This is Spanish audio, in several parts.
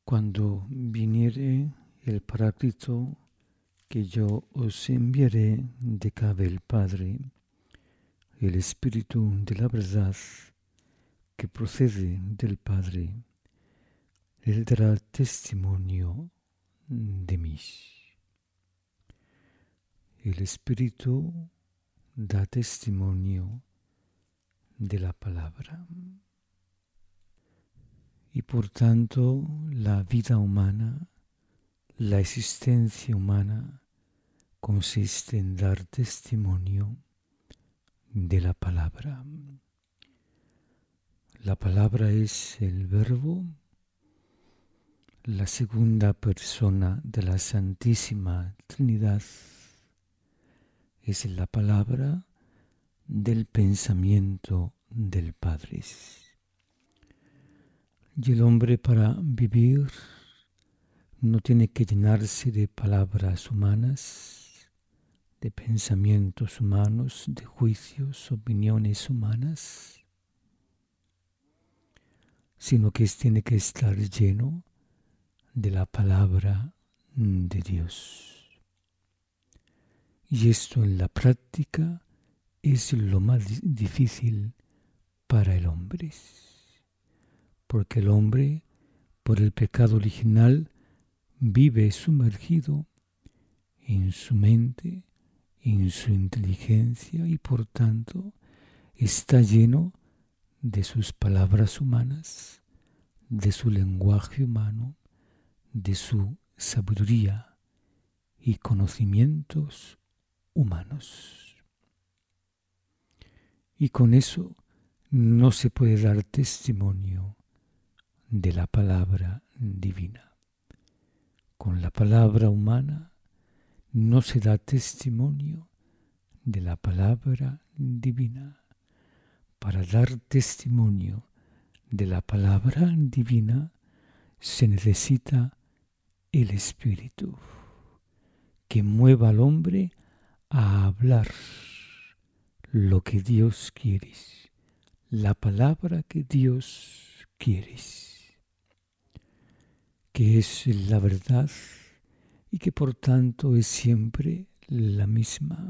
Cuando viniere el Paráclito, que yo os enviaré de cabe el Padre, el Espíritu de la verdad, que procede del Padre, Él dará testimonio de mí. El Espíritu da testimonio de la palabra. Y por tanto, la vida humana, la existencia humana, consiste en dar testimonio de la palabra. La palabra es el Verbo, la segunda persona de la Santísima Trinidad. Es la palabra del pensamiento del Padre. Y el hombre, para vivir, no tiene que llenarse de palabras humanas, de pensamientos humanos, de juicios, opiniones humanas, sino que tiene que estar lleno de la palabra de Dios. Y esto en la práctica es lo más difícil para el hombre, porque el hombre, por el pecado original, vive sumergido en su mente, en su inteligencia, y por tanto está lleno de sus palabras humanas, de su lenguaje humano, de su sabiduría y conocimientos humanos. Y con eso no se puede dar testimonio de la palabra divina. Con la palabra humana no se da testimonio de la palabra divina. Para dar testimonio de la palabra divina se necesita el Espíritu, que mueva al hombre a hablar lo que Dios quiere, la palabra que Dios quiere, que es la verdad y que por tanto es siempre la misma.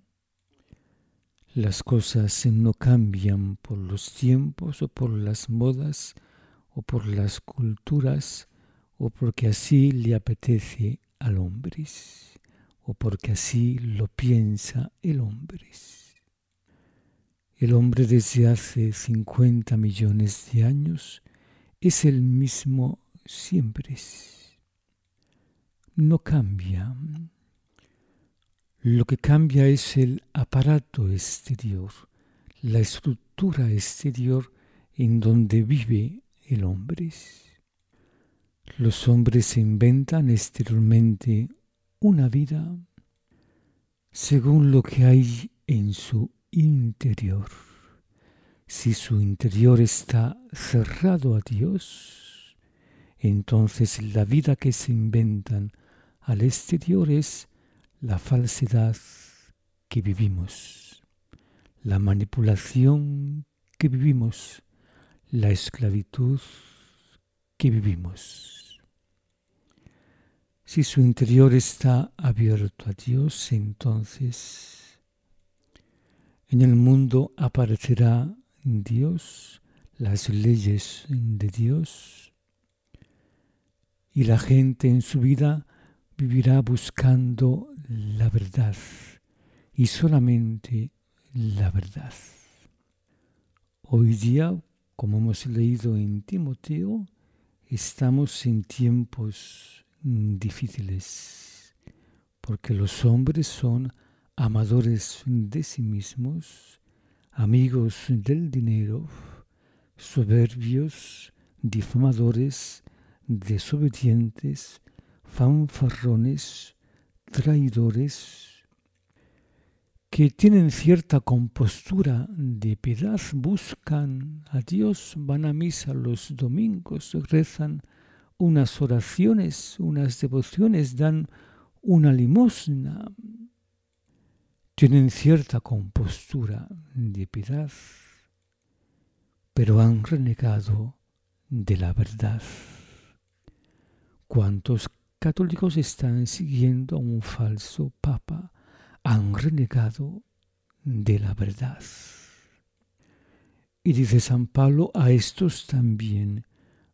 Las cosas no cambian por los tiempos o por las modas o por las culturas o porque así le apetece al hombre o porque así lo piensa el hombre. El hombre desde hace 50 millones de años es el mismo siempre. No cambia. Lo que cambia es el aparato exterior, la estructura exterior en donde vive el hombre. Los hombres se inventan exteriormente una vida según lo que hay en su interior. Si su interior está cerrado a Dios, entonces la vida que se inventan al exterior es la falsedad que vivimos, la manipulación que vivimos, la esclavitud que vivimos. Si su interior está abierto a Dios, entonces en el mundo aparecerá Dios, las leyes de Dios, y la gente en su vida vivirá buscando la verdad y solamente la verdad. Hoy día, como hemos leído en Timoteo, estamos en tiempos difíciles porque los hombres son amadores de sí mismos, amigos del dinero, soberbios, difamadores, desobedientes, fanfarrones, traidores, que tienen cierta compostura de piedad, buscan a Dios, van a misa los domingos, rezan unas oraciones, unas devociones, dan una limosna, tienen cierta compostura de piedad, pero han renegado de la verdad. ¿Cuántos católicos están siguiendo a un falso papa? Han renegado de la verdad. Y dice San Pablo, a estos también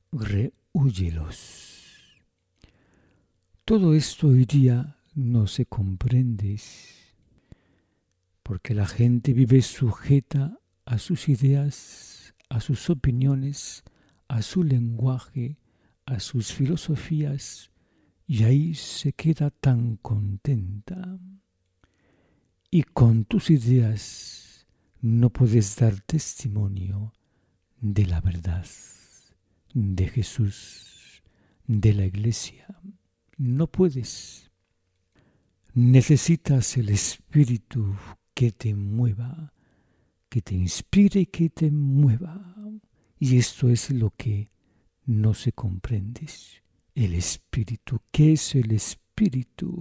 rehúyelos. Todo esto hoy día no se comprende, porque la gente vive sujeta a sus ideas, a sus opiniones, a su lenguaje, a sus filosofías, y ahí se queda tan contenta. Y con tus ideas no puedes dar testimonio de la verdad, de Jesús, de la Iglesia. No puedes. Necesitas el Espíritu que te mueva, que te inspire y que te mueva. Y esto es lo que no se comprende. El Espíritu. ¿Qué es el Espíritu?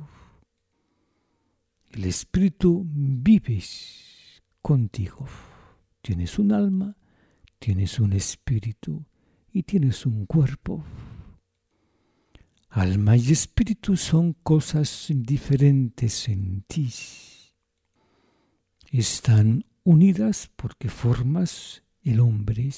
El Espíritu vive contigo. Tienes un alma, tienes un espíritu y tienes un cuerpo. Alma y espíritu son cosas diferentes en ti. Están unidas porque formas el hombre.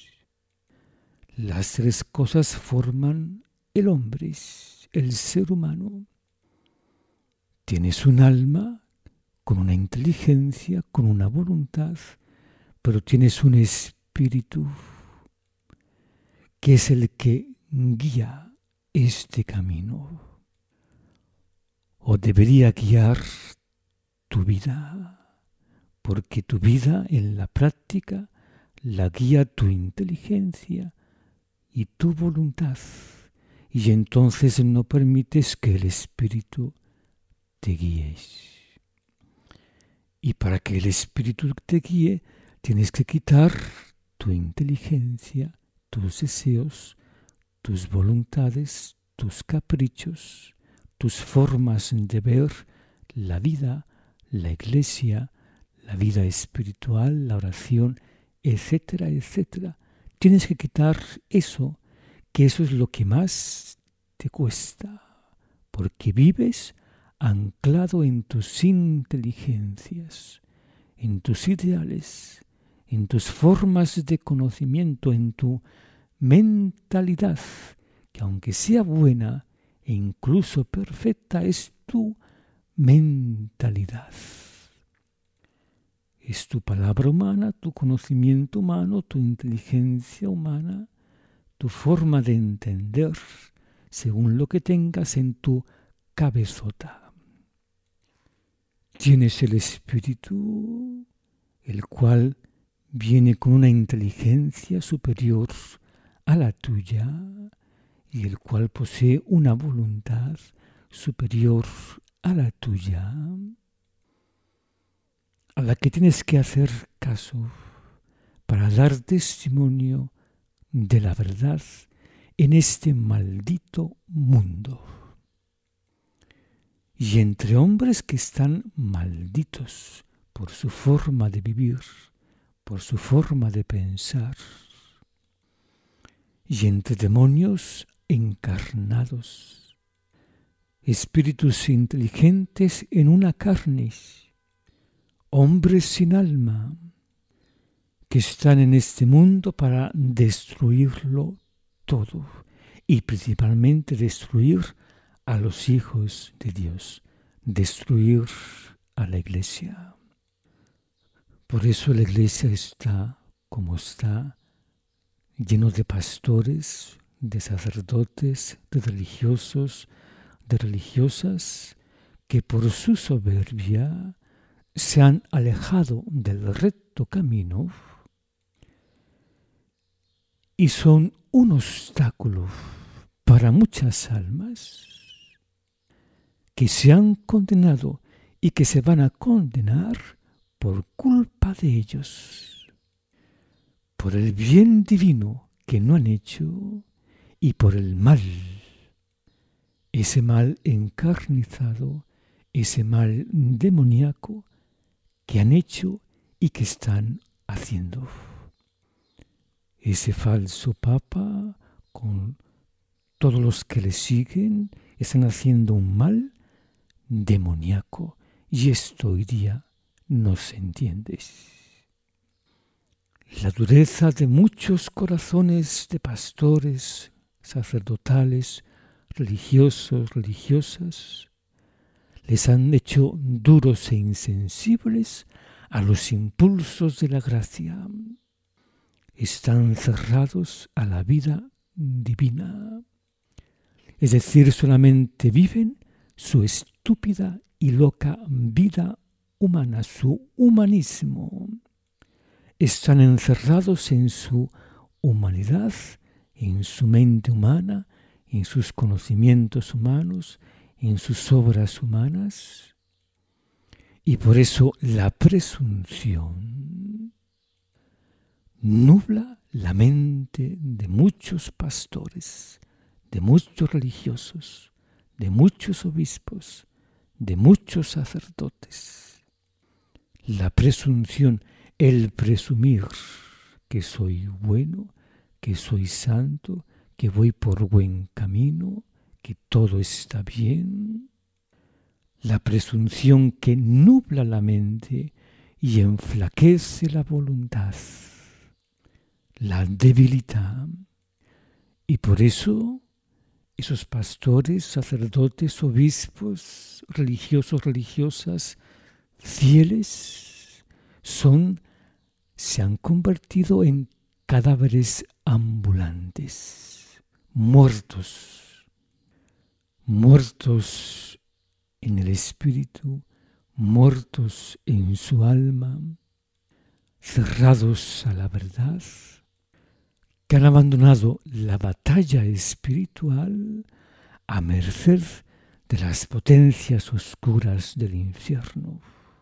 Las tres cosas forman el hombre, el ser humano. Tienes un alma con una inteligencia, con una voluntad, pero tienes un espíritu que es el que guía este camino, o debería guiar tu vida, porque tu vida en la práctica la guía tu inteligencia y tu voluntad, y entonces no permites que el Espíritu te guíe. Y para que el Espíritu te guíe, tienes que quitar tu inteligencia, tus deseos, tus voluntades, tus caprichos, tus formas de ver la vida, la iglesia, la vida espiritual, la oración, etcétera, etcétera. Tienes que quitar eso, que eso es lo que más te cuesta, porque vives anclado en tus inteligencias, en tus ideales, en tus formas de conocimiento, en tu mentalidad, que aunque sea buena e incluso perfecta, es tu mentalidad. Es tu palabra humana, tu conocimiento humano, tu inteligencia humana, tu forma de entender, según lo que tengas en tu cabezota. Tienes el Espíritu, el cual viene con una inteligencia superior a la tuya y el cual posee una voluntad superior a la tuya, a la que tienes que hacer caso para dar testimonio de la verdad en este maldito mundo. Y entre hombres que están malditos por su forma de vivir, por su forma de pensar, y entre demonios encarnados, espíritus inteligentes en una carne, hombres sin alma, que están en este mundo para destruirlo todo, y principalmente destruir a los hijos de Dios, destruir a la Iglesia. Por eso la Iglesia está como está, lleno de pastores, de sacerdotes, de religiosos, de religiosas, que por su soberbia se han alejado del recto camino y son un obstáculo para muchas almas que se han condenado y que se van a condenar por culpa de ellos, por el bien divino que no han hecho y por el mal, ese mal encarnizado, ese mal demoníaco que han hecho y que están haciendo. Ese falso papa con todos los que le siguen están haciendo un mal demoníaco, y esto hoy día no se entiende. La dureza de muchos corazones de pastores, sacerdotales, religiosos, religiosas, les han hecho duros e insensibles a los impulsos de la gracia. Están cerrados a la vida divina. Es decir, solamente viven su estúpida y loca vida humana, su humanismo. Están encerrados en su humanidad, en su mente humana, en sus conocimientos humanos, en sus obras humanas. Y por eso la presunción nubla la mente de muchos pastores, de muchos religiosos, de muchos obispos, de muchos sacerdotes. La presunción, el presumir que soy bueno, que soy santo, que voy por buen camino, que todo está bien. La presunción que nubla la mente y enflaquece la voluntad, la debilita. Y por eso esos pastores, sacerdotes, obispos, religiosos, religiosas, fieles, se han convertido en cadáveres ambulantes, muertos en el espíritu, muertos en su alma, cerrados a la verdad, que han abandonado la batalla espiritual a merced de las potencias oscuras del infierno.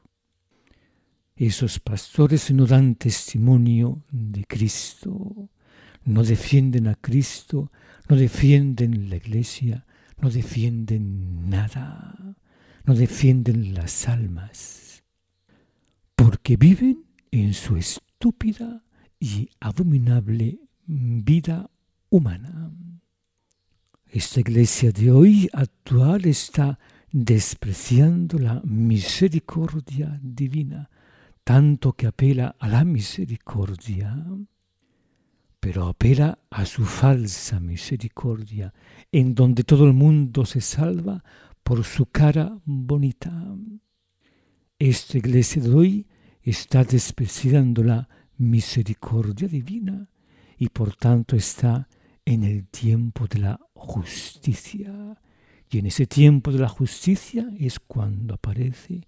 Esos pastores no dan testimonio de Cristo, no defienden a Cristo, no defienden la Iglesia, no defienden nada, no defienden las almas, porque viven en su estúpida y abominable vida humana. Esta Iglesia de hoy actual está despreciando la misericordia divina, tanto que apela a la misericordia, pero apela a su falsa misericordia, en donde todo el mundo se salva por su cara bonita. Esta Iglesia de hoy está despreciando la misericordia divina y por tanto está en el tiempo de la justicia. Y en ese tiempo de la justicia es cuando aparece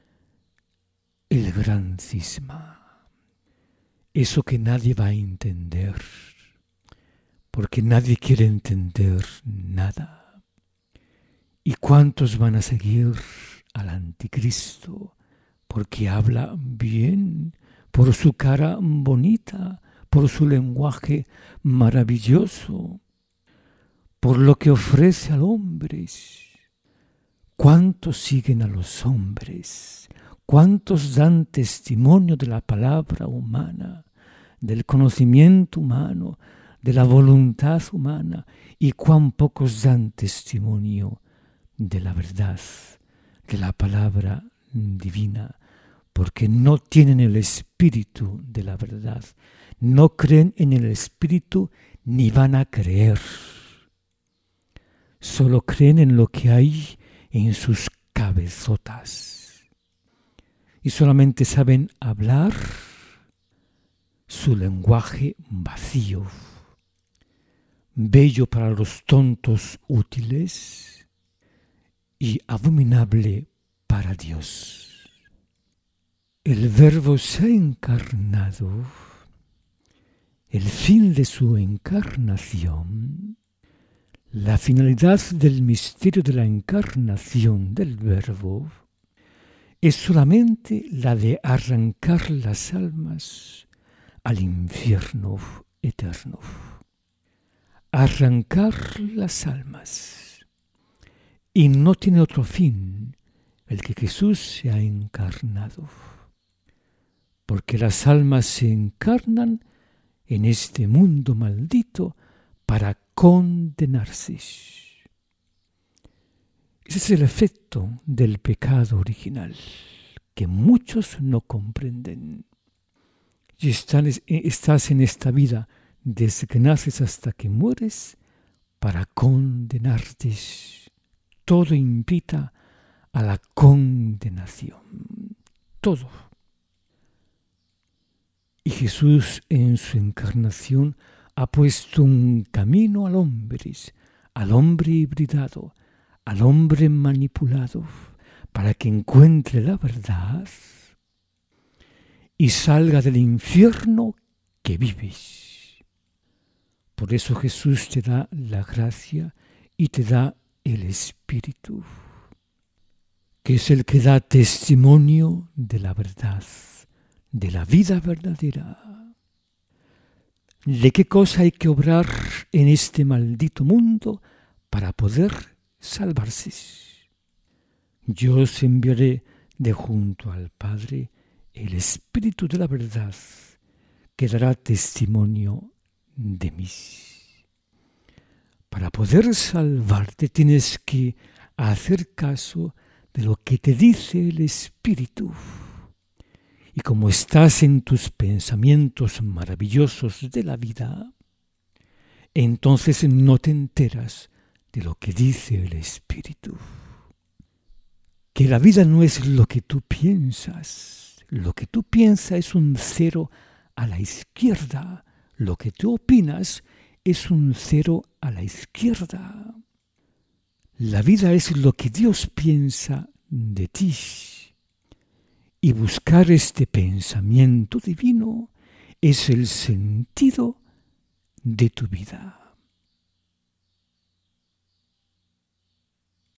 el gran cisma. Eso que nadie va a entender, porque nadie quiere entender nada. ¿Y cuántos van a seguir al anticristo? Porque habla bien, por su cara bonita, por su lenguaje maravilloso, por lo que ofrece al hombre. ¿Cuántos siguen a los hombres? ¿Cuántos dan testimonio de la palabra humana, del conocimiento humano, de la voluntad humana? ¿Y cuán pocos dan testimonio de la verdad, de la palabra divina? Porque no tienen el espíritu de la verdad, no creen en el espíritu ni van a creer. Solo creen en lo que hay en sus cabezotas. Y solamente saben hablar su lenguaje vacío, bello para los tontos útiles y abominable para Dios. El Verbo se ha encarnado. El fin de su encarnación, la finalidad del misterio de la encarnación del Verbo, es solamente la de arrancar las almas al infierno eterno. Arrancar las almas. Y no tiene otro fin el que Jesús se ha encarnado. Porque las almas se encarnan en este mundo maldito para condenarse. Ese es el efecto del pecado original, que muchos no comprenden. Y estás en esta vida, desde que naces hasta que mueres, para condenarte. Todo invita a la condenación. Todo. Y Jesús en su encarnación ha puesto un camino al hombre hibridado, al hombre manipulado, para que encuentre la verdad y salga del infierno que vives. Por eso Jesús te da la gracia y te da el Espíritu, que es el que da testimonio de la verdad, de la vida verdadera. ¿De qué cosa hay que obrar en este maldito mundo para poder salvarse? Yo os enviaré de junto al Padre el Espíritu de la verdad, que dará testimonio de mí. Para poder salvarte tienes que hacer caso de lo que te dice el Espíritu. Y como estás en tus pensamientos maravillosos de la vida, entonces no te enteras de lo que dice el Espíritu. Que la vida no es lo que tú piensas. Lo que tú piensas es un 0 a la izquierda. Lo que tú opinas es un 0 a la izquierda. La vida es lo que Dios piensa de ti. Y buscar este pensamiento divino es el sentido de tu vida.